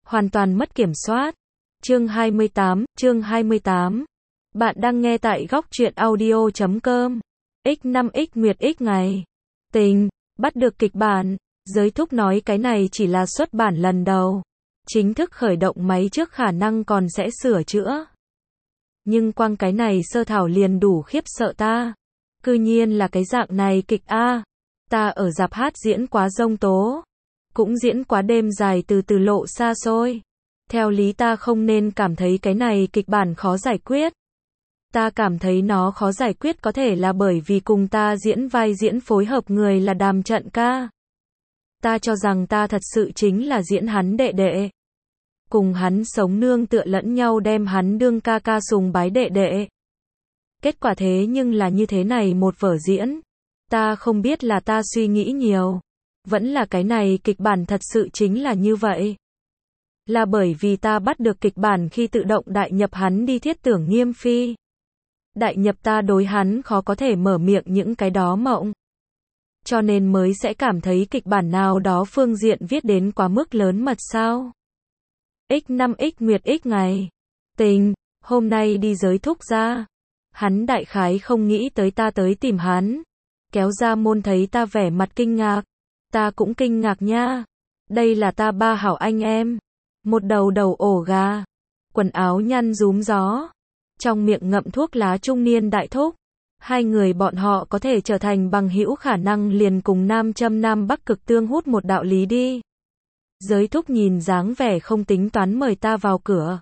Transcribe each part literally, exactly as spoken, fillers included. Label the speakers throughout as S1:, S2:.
S1: Hoàn toàn mất kiểm soát. Chương hai mươi tám, chương hai mươi tám. Bạn đang nghe tại góc truyện audio chấm com. x năm x Nguyệt x ngày. Tình, bắt được kịch bản. Giới thúc nói cái này chỉ là xuất bản lần đầu. Chính thức khởi động máy trước khả năng còn sẽ sửa chữa. Nhưng quang cái này sơ thảo liền đủ khiếp sợ ta. Cư nhiên là cái dạng này kịch A. Ta ở rạp hát diễn quá dông tố. Cũng diễn quá đêm dài từ từ lộ xa xôi. Theo lý ta không nên cảm thấy cái này kịch bản khó giải quyết. Ta cảm thấy nó khó giải quyết có thể là bởi vì cùng ta diễn vai diễn phối hợp người là Đàm Trận Ca. Ta cho rằng ta thật sự chính là diễn hắn đệ đệ. Cùng hắn sống nương tựa lẫn nhau đem hắn đương ca ca sùng bái đệ đệ. Kết quả thế nhưng là như thế này một vở diễn. Ta không biết là ta suy nghĩ nhiều. Vẫn là cái này kịch bản thật sự chính là như vậy. Là bởi vì ta bắt được kịch bản khi tự động đại nhập hắn đi thiết tưởng Nghiêm Phi. Đại nhập ta đối hắn khó có thể mở miệng những cái đó mộng. Cho nên mới sẽ cảm thấy kịch bản nào đó phương diện viết đến quá mức lớn mật sao. x năm x Nguyệt x ngày. Tình, hôm nay đi giới thúc ra. Hắn đại khái không nghĩ tới ta tới tìm hắn. Kéo ra môn thấy ta vẻ mặt kinh ngạc. Ta cũng kinh ngạc nha. Đây là ta ba hảo anh em. Một đầu đầu ổ gà. Quần áo nhăn rúm gió. Trong miệng ngậm thuốc lá trung niên đại thúc. Hai người bọn họ có thể trở thành bằng hữu khả năng liền cùng nam châm nam bắc cực tương hút một đạo lý đi. Giới thúc nhìn dáng vẻ không tính toán mời ta vào cửa.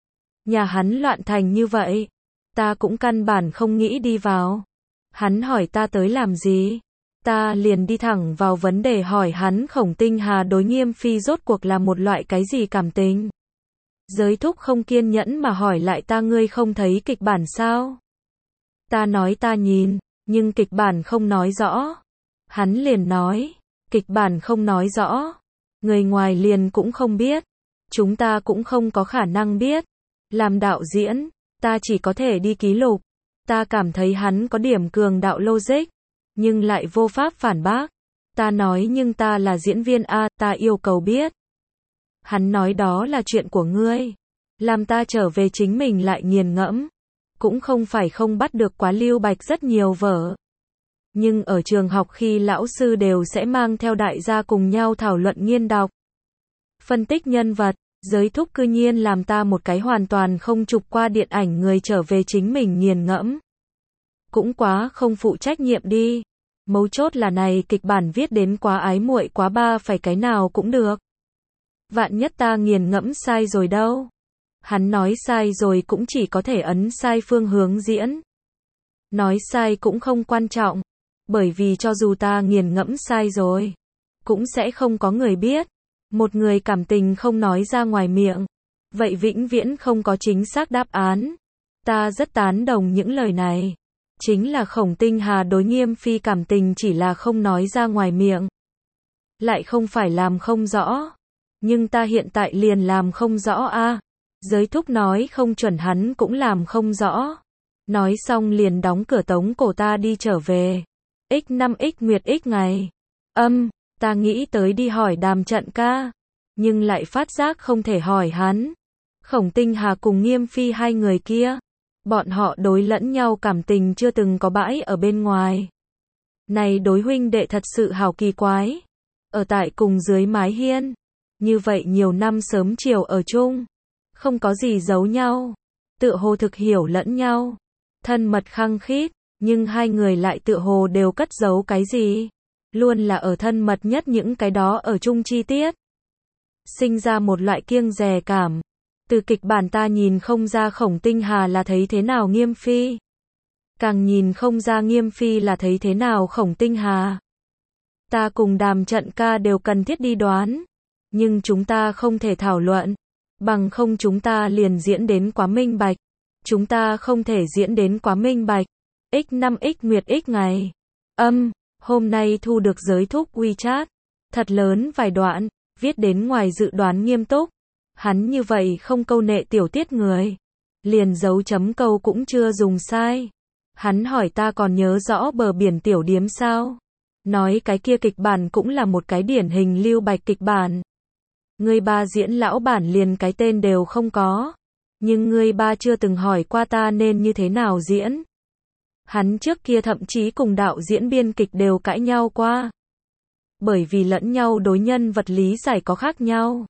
S1: Nhà hắn loạn thành như vậy. Ta cũng căn bản không nghĩ đi vào. Hắn hỏi ta tới làm gì. Ta liền đi thẳng vào vấn đề hỏi hắn Khổng Tinh Hà đối Nghiêm Phi rốt cuộc là một loại cái gì cảm tình. Giới thúc không kiên nhẫn mà hỏi lại ta ngươi không thấy kịch bản sao. Ta nói ta nhìn, nhưng kịch bản không nói rõ. Hắn liền nói, kịch bản không nói rõ. Người ngoài liền cũng không biết. Chúng ta cũng không có khả năng biết. Làm đạo diễn, ta chỉ có thể đi ký lục. Ta cảm thấy hắn có điểm cường đạo logic. Nhưng lại vô pháp phản bác. Ta nói nhưng ta là diễn viên A, ta yêu cầu biết. Hắn nói đó là chuyện của ngươi. Làm ta trở về chính mình lại nghiền ngẫm. Cũng không phải không bắt được quá Lưu Bạch rất nhiều vở. Nhưng ở trường học khi lão sư đều sẽ mang theo đại gia cùng nhau thảo luận nghiên đọc. Phân tích nhân vật, giới thúc cư nhiên làm ta một cái hoàn toàn không chụp qua điện ảnh người trở về chính mình nghiền ngẫm. Cũng quá không phụ trách nhiệm đi. Mấu chốt là này kịch bản viết đến quá ái muội quá ba phải cái nào cũng được. Vạn nhất ta nghiền ngẫm sai rồi đâu. Hắn nói sai rồi cũng chỉ có thể ấn sai phương hướng diễn. Nói sai cũng không quan trọng. Bởi vì cho dù ta nghiền ngẫm sai rồi, cũng sẽ không có người biết. Một người cảm tình không nói ra ngoài miệng. Vậy vĩnh viễn không có chính xác đáp án. Ta rất tán đồng những lời này. Chính là Khổng Tinh Hà đối Nghiêm Phi cảm tình chỉ là không nói ra ngoài miệng. Lại không phải làm không rõ. Nhưng ta hiện tại liền làm không rõ a. À. Giới thúc nói không chuẩn hắn cũng làm không rõ. Nói xong liền đóng cửa tống cổ ta đi trở về. x năm x Nguyệt x ngày. Âm, ta nghĩ tới đi hỏi Đàm Trận Ca. Nhưng lại phát giác không thể hỏi hắn. Khổng Tinh Hà cùng Nghiêm Phi hai người kia. Bọn họ đối lẫn nhau cảm tình chưa từng có bãi ở bên ngoài. Này đối huynh đệ thật sự hào kỳ quái. Ở tại cùng dưới mái hiên. Như vậy nhiều năm sớm chiều ở chung. Không có gì giấu nhau. Tựa hồ thực hiểu lẫn nhau. Thân mật khăng khít. Nhưng hai người lại tựa hồ đều cất giấu cái gì. Luôn là ở thân mật nhất những cái đó ở chung chi tiết. Sinh ra một loại kiêng dè cảm. Từ kịch bản ta nhìn không ra Khổng Tinh Hà là thấy thế nào Nghiêm Phi. Càng nhìn không ra Nghiêm Phi là thấy thế nào Khổng Tinh Hà. Ta cùng Đàm Trận Ca đều cần thiết đi đoán. Nhưng chúng ta không thể thảo luận. Bằng không chúng ta liền diễn đến quá minh bạch. Chúng ta không thể diễn đến quá minh bạch. x năm x Nguyệt x ngày. Âm, hôm nay thu được giới thúc WeChat. Thật lớn vài đoạn, viết đến ngoài dự đoán nghiêm túc. Hắn như vậy không câu nệ tiểu tiết người. Liền dấu chấm câu cũng chưa dùng sai. Hắn hỏi ta còn nhớ rõ bờ biển tiểu điếm sao. Nói cái kia kịch bản cũng là một cái điển hình Lưu Bạch kịch bản. Ngươi ba diễn lão bản liền cái tên đều không có. Nhưng ngươi ba chưa từng hỏi qua ta nên như thế nào diễn. Hắn trước kia thậm chí cùng đạo diễn biên kịch đều cãi nhau qua. Bởi vì lẫn nhau đối nhân vật lý giải có khác nhau.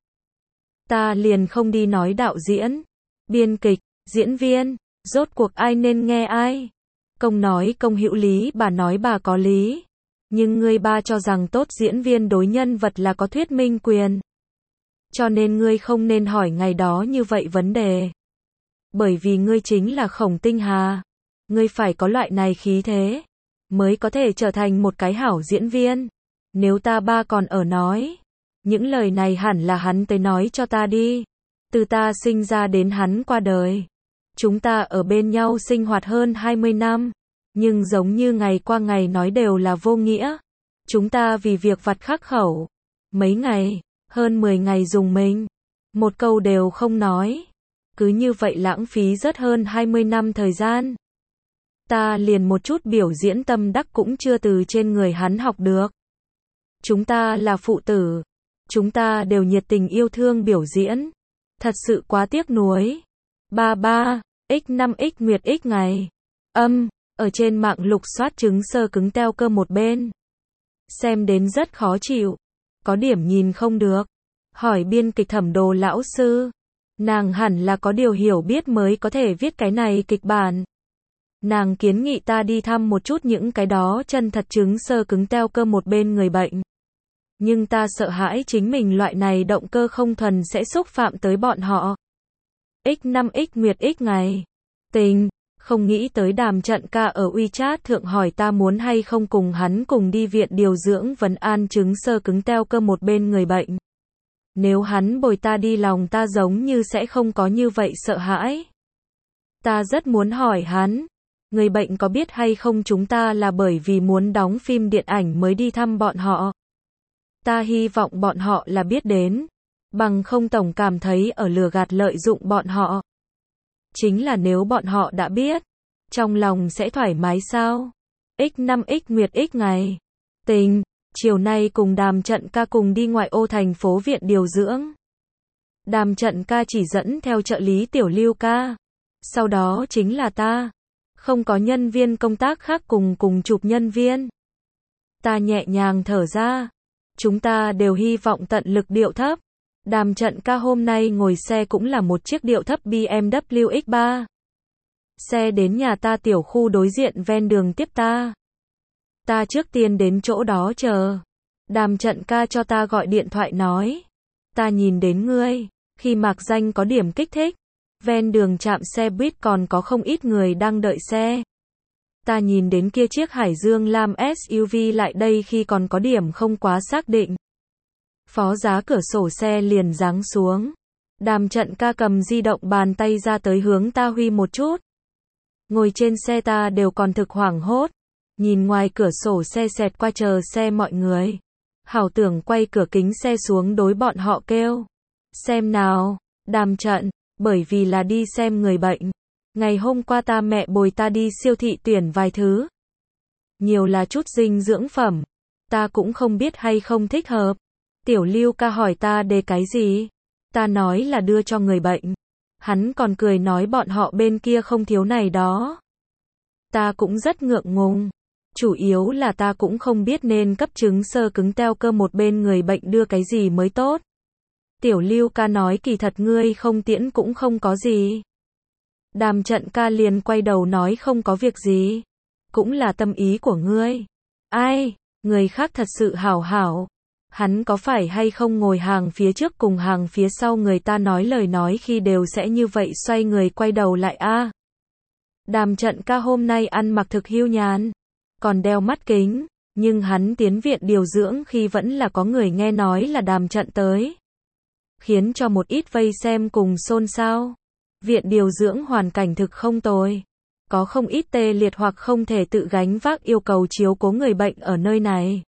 S1: Ta liền không đi nói đạo diễn, biên kịch, diễn viên, rốt cuộc ai nên nghe ai. Công nói công hữu lý, bà nói bà có lý. Nhưng ngươi ba cho rằng tốt diễn viên đối nhân vật là có thuyết minh quyền. Cho nên ngươi không nên hỏi ngày đó như vậy vấn đề. Bởi vì ngươi chính là Khổng Tinh Hà. Ngươi phải có loại này khí thế, mới có thể trở thành một cái hảo diễn viên. Nếu ta ba còn ở nói, những lời này hẳn là hắn tới nói cho ta đi. Từ ta sinh ra đến hắn qua đời. Chúng ta ở bên nhau sinh hoạt hơn hai mươi năm. Nhưng giống như ngày qua ngày nói đều là vô nghĩa. Chúng ta vì việc vặt khắc khẩu. Mấy ngày, hơn mười ngày dùng mình. Một câu đều không nói. Cứ như vậy lãng phí rất hơn hai mươi năm thời gian. Ta liền một chút biểu diễn tâm đắc cũng chưa từ trên người hắn học được. Chúng ta là phụ tử. Chúng ta đều nhiệt tình yêu thương biểu diễn. Thật sự quá tiếc nuối. ba ba, x năm x nguyệt x ngày. Âm, ở trên mạng lục soát trứng sơ cứng teo cơ một bên. Xem đến rất khó chịu. Có điểm nhìn không được. Hỏi biên kịch Thẩm Đồ lão sư. Nàng hẳn là có điều hiểu biết mới có thể viết cái này kịch bản. Nàng kiến nghị ta đi thăm một chút những cái đó chân thật trứng sơ cứng teo cơ một bên người bệnh. Nhưng ta sợ hãi chính mình loại này động cơ không thuần sẽ xúc phạm tới bọn họ. x năm x nguyệt x ngày. Tình, không nghĩ tới Đàm Trận Ca ở WeChat thượng hỏi ta muốn hay không cùng hắn cùng đi viện điều dưỡng vấn an trứng sơ cứng teo cơ một bên người bệnh. Nếu hắn bồi ta đi lòng ta giống như sẽ không có như vậy sợ hãi. Ta rất muốn hỏi hắn. Người bệnh có biết hay không chúng ta là bởi vì muốn đóng phim điện ảnh mới đi thăm bọn họ. Ta hy vọng bọn họ là biết đến. Bằng không tổng cảm thấy ở lừa gạt lợi dụng bọn họ. Chính là nếu bọn họ đã biết. Trong lòng sẽ thoải mái sao? x năm x nguyệt x ngày. Tình, chiều nay cùng Đàm Trận Ca cùng đi ngoại ô thành phố viện điều dưỡng. Đàm Trận Ca chỉ dẫn theo trợ lý Tiểu Lưu ca. Sau đó chính là ta. Không có nhân viên công tác khác cùng cùng chụp nhân viên. Ta nhẹ nhàng thở ra. Chúng ta đều hy vọng tận lực điệu thấp. Đàm Trận Ca hôm nay ngồi xe cũng là một chiếc điệu thấp B M W X ba. Xe đến nhà ta tiểu khu đối diện ven đường tiếp ta. Ta trước tiên đến chỗ đó chờ. Đàm Trận Ca cho ta gọi điện thoại nói. Ta nhìn đến ngươi. Khi mạc danh có điểm kích thích. Ven đường trạm xe buýt còn có không ít người đang đợi xe. Ta nhìn đến kia chiếc Hải Dương Lam S U V lại đây khi còn có điểm không quá xác định. Phó giá cửa sổ xe liền giáng xuống. Đàm Trận Ca cầm di động bàn tay ra tới hướng ta huy một chút. Ngồi trên xe ta đều còn thực hoảng hốt. Nhìn ngoài cửa sổ xe xẹt qua chờ xe mọi người. Hảo tưởng quay cửa kính xe xuống đối bọn họ kêu. Xem nào, Đàm Trận, bởi vì là đi xem người bệnh. Ngày hôm qua ta mẹ bồi ta đi siêu thị tuyển vài thứ. Nhiều là chút dinh dưỡng phẩm. Ta cũng không biết hay không thích hợp. Tiểu Lưu ca hỏi ta đề cái gì. Ta nói là đưa cho người bệnh. Hắn còn cười nói bọn họ bên kia không thiếu này đó. Ta cũng rất ngượng ngùng. Chủ yếu là ta cũng không biết nên cấp trứng sơ cứng teo cơ một bên người bệnh đưa cái gì mới tốt. Tiểu Lưu ca nói kỳ thật ngươi không tiễn cũng không có gì. Đàm Trận Ca liền quay đầu nói không có việc gì. Cũng là tâm ý của ngươi. Ai, người khác thật sự hảo hảo. Hắn có phải hay không ngồi hàng phía trước cùng hàng phía sau người ta nói lời nói khi đều sẽ như vậy xoay người quay đầu lại a. À? Đàm Trận Ca hôm nay ăn mặc thực hiu nhàn. Còn đeo mắt kính. Nhưng hắn tiến viện điều dưỡng khi vẫn là có người nghe nói là Đàm Trận tới. Khiến cho một ít vây xem cùng xôn xao. Viện điều dưỡng hoàn cảnh thực không tồi. Có không ít tê liệt hoặc không thể tự gánh vác yêu cầu chiếu cố người bệnh ở nơi này.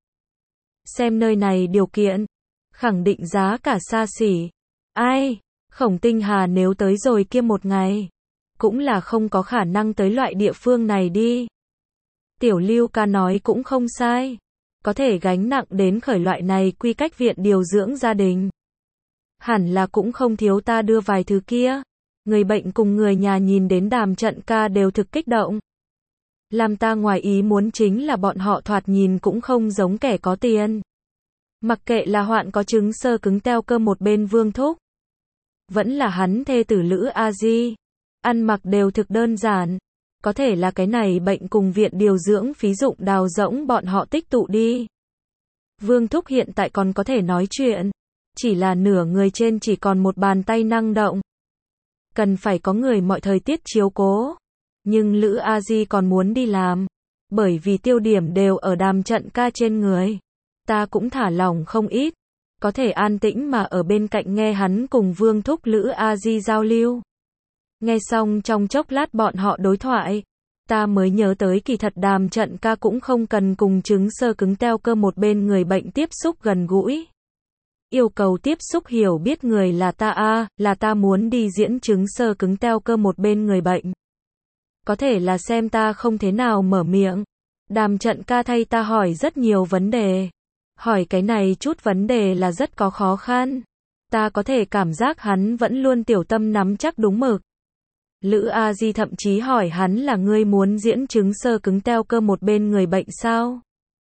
S1: Xem nơi này điều kiện. Khẳng định giá cả xa xỉ. Ai, Khổng Tinh Hà nếu tới rồi kia một ngày. Cũng là không có khả năng tới loại địa phương này đi. Tiểu Lưu ca nói cũng không sai. Có thể gánh nặng đến khởi loại này quy cách viện điều dưỡng gia đình. hẳn là cũng không thiếu ta đưa vài thứ kia. Người bệnh cùng người nhà nhìn đến Đàm Trận Ca đều thực kích động. Làm ta ngoài ý muốn chính là bọn họ thoạt nhìn cũng không giống kẻ có tiền. Mặc kệ là hoạn có chứng xơ cứng teo cơ một bên Vương Thúc, vẫn là hắn thê tử Lữ A Di, ăn mặc đều thực đơn giản. Có thể là cái này bệnh cùng viện điều dưỡng phí dụng đào rỗng bọn họ tích tụ đi. Vương Thúc hiện tại còn có thể nói chuyện, chỉ là nửa người trên chỉ còn một bàn tay năng động. Cần phải có người mọi thời tiết chiếu cố. Nhưng Lữ A Di còn muốn đi làm, bởi vì tiêu điểm đều ở Đàm Trận Ca trên người. Ta cũng thả lỏng không ít, có thể an tĩnh mà ở bên cạnh nghe hắn cùng Vương Thúc Lữ A Di giao lưu. Nghe xong trong chốc lát bọn họ đối thoại, ta mới nhớ tới kỳ thật Đàm Trận Ca cũng không cần cùng chứng xơ cứng teo cơ một bên người bệnh tiếp xúc gần gũi. Yêu cầu tiếp xúc hiểu biết người là ta a, là ta muốn đi diễn chứng xơ cứng teo cơ một bên người bệnh. Có thể là xem ta không thế nào mở miệng. Đàm Trận Ca thay ta hỏi rất nhiều vấn đề. Hỏi cái này chút vấn đề là rất có khó khăn. Ta có thể cảm giác hắn vẫn luôn tiểu tâm nắm chắc đúng mực. Lữ A Di thậm chí hỏi hắn là ngươi muốn diễn chứng xơ cứng teo cơ một bên người bệnh sao?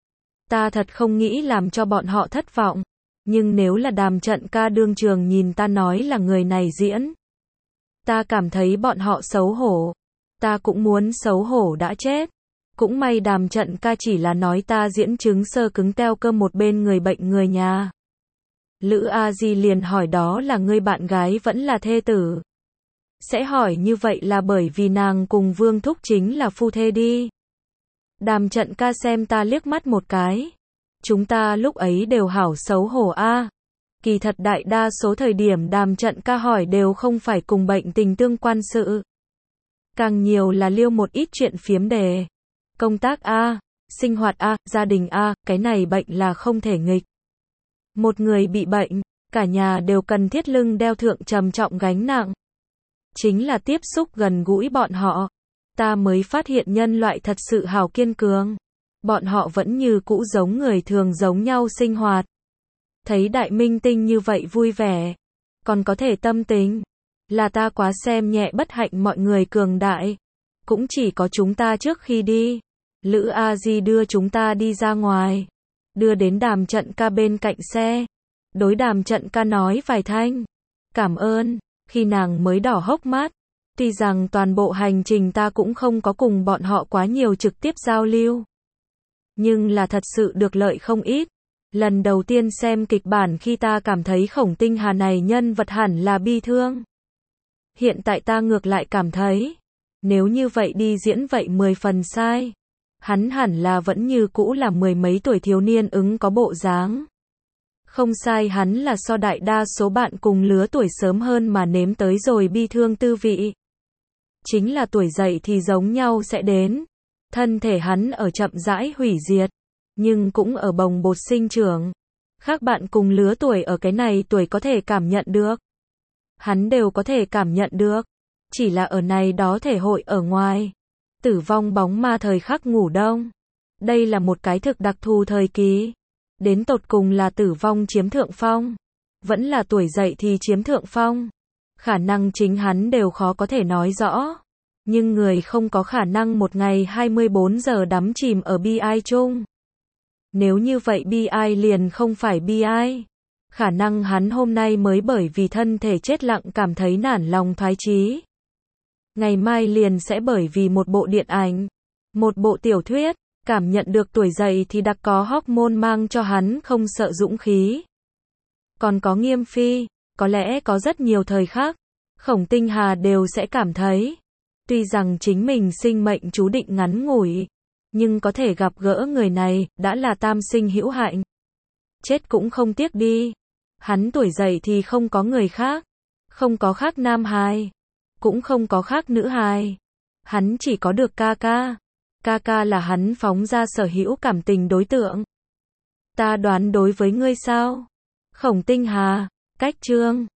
S1: Ta thật không nghĩ làm cho bọn họ thất vọng. Nhưng nếu là Đàm Trận Ca đương trường nhìn ta nói là người này diễn, ta cảm thấy bọn họ xấu hổ. Ta cũng muốn xấu hổ đã chết. Cũng may Đàm Trận Ca chỉ là nói ta diễn chứng xơ cứng teo cơ một bên người bệnh người nhà. Lữ A Di liền hỏi đó là ngươi bạn gái vẫn là thê tử. Sẽ hỏi như vậy là bởi vì nàng cùng Vương Thúc chính là phu thê đi. Đàm Trận Ca xem ta liếc mắt một cái. Chúng ta lúc ấy đều hảo xấu hổ a. Kỳ thật đại đa số thời điểm Đàm Trận Ca hỏi đều không phải cùng bệnh tình tương quan sự. Càng nhiều là liêu một ít chuyện phiếm đề. Công tác a, sinh hoạt a, gia đình a, cái này bệnh là không thể nghịch. Một người bị bệnh, cả nhà đều cần thiết lưng đeo thượng trầm trọng gánh nặng. Chính là tiếp xúc gần gũi bọn họ, ta mới phát hiện nhân loại thật sự hào kiên cường. Bọn họ vẫn như cũ giống người thường giống nhau sinh hoạt. Thấy đại minh tinh như vậy vui vẻ, còn có thể tâm tình. Là ta quá xem nhẹ bất hạnh mọi người cường đại. Cũng chỉ có chúng ta trước khi đi. Lữ A Di đưa chúng ta đi ra ngoài. Đưa đến Đàm Trận Ca bên cạnh xe. Đối Đàm Trận Ca nói vài thanh. Cảm ơn. Khi nàng mới đỏ hốc mắt. Tuy rằng toàn bộ hành trình ta cũng không có cùng bọn họ quá nhiều trực tiếp giao lưu. Nhưng là thật sự được lợi không ít. Lần đầu tiên xem kịch bản khi ta cảm thấy Khổng Tinh Hà này nhân vật hẳn là bi thương. Hiện tại ta ngược lại cảm thấy, nếu như vậy đi diễn vậy mười phần sai. Hắn hẳn là vẫn như cũ là mười mấy tuổi thiếu niên ứng có bộ dáng. Không sai, hắn là so đại đa số bạn cùng lứa tuổi sớm hơn mà nếm tới rồi bi thương tư vị. Chính là tuổi dậy thì giống nhau sẽ đến. Thân thể hắn ở chậm rãi hủy diệt, nhưng cũng ở bồng bột sinh trưởng. Khác bạn cùng lứa tuổi ở cái này tuổi có thể cảm nhận được. Hắn đều có thể cảm nhận được. Chỉ là ở này đó thể hội ở ngoài. Tử vong bóng ma thời khắc ngủ đông. Đây là một cái thực đặc thù thời kỳ. Đến tột cùng là tử vong chiếm thượng phong. Vẫn là tuổi dậy thì chiếm thượng phong. Khả năng chính hắn đều khó có thể nói rõ. Nhưng người không có khả năng một ngày hai mươi bốn giờ đắm chìm ở bi ai chung. Nếu như vậy bi ai liền không phải bi ai. Khả năng hắn hôm nay mới bởi vì thân thể chết lặng cảm thấy nản lòng thoái chí. Ngày mai liền sẽ bởi vì một bộ điện ảnh, một bộ tiểu thuyết, cảm nhận được tuổi dậy thì đặc có hormone mang cho hắn không sợ dũng khí. Còn có Nghiêm Phi, có lẽ có rất nhiều thời khắc, Khổng Tinh Hà đều sẽ cảm thấy, tuy rằng chính mình sinh mệnh chú định ngắn ngủi, nhưng có thể gặp gỡ người này, đã là tam sinh hữu hạnh. Chết cũng không tiếc đi. Hắn tuổi dậy thì không có người khác, không có khác nam hài, cũng không có khác nữ hài. Hắn chỉ có được ca ca. Ca ca là hắn phóng ra sở hữu cảm tình đối tượng. Ta đoán đối với ngươi sao? Khổng Tinh Hà, cách chương